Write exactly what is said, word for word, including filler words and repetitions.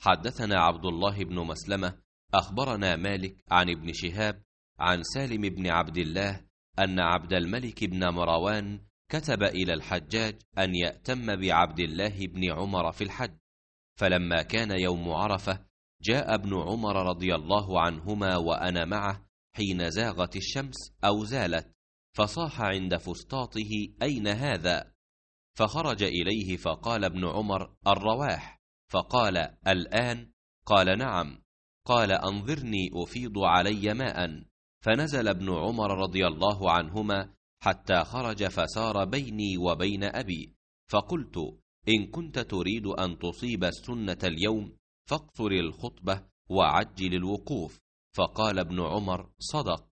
حدثنا عبد الله بن مسلمة أخبرنا مالك عن ابن شهاب عن سالم بن عبد الله أن عبد الملك بن مروان كتب إلى الحجاج أن يأتم بعبد الله بن عمر في الحج، فلما كان يوم عرفة جاء ابن عمر رضي الله عنهما وأنا معه حين زاغت الشمس أو زالت، فصاح عند فسطاطه: أين هذا؟ فخرج إليه فقال ابن عمر: الرواح. فقال: الآن؟ قال: نعم. قال: أنظرني أفيض علي ماء. فنزل ابن عمر رضي الله عنهما حتى خرج فسار بيني وبين أبي، فقلت: إن كنت تريد أن تصيب السنة اليوم فاقصر الخطبة وعجل الوقوف. فقال ابن عمر: صدق.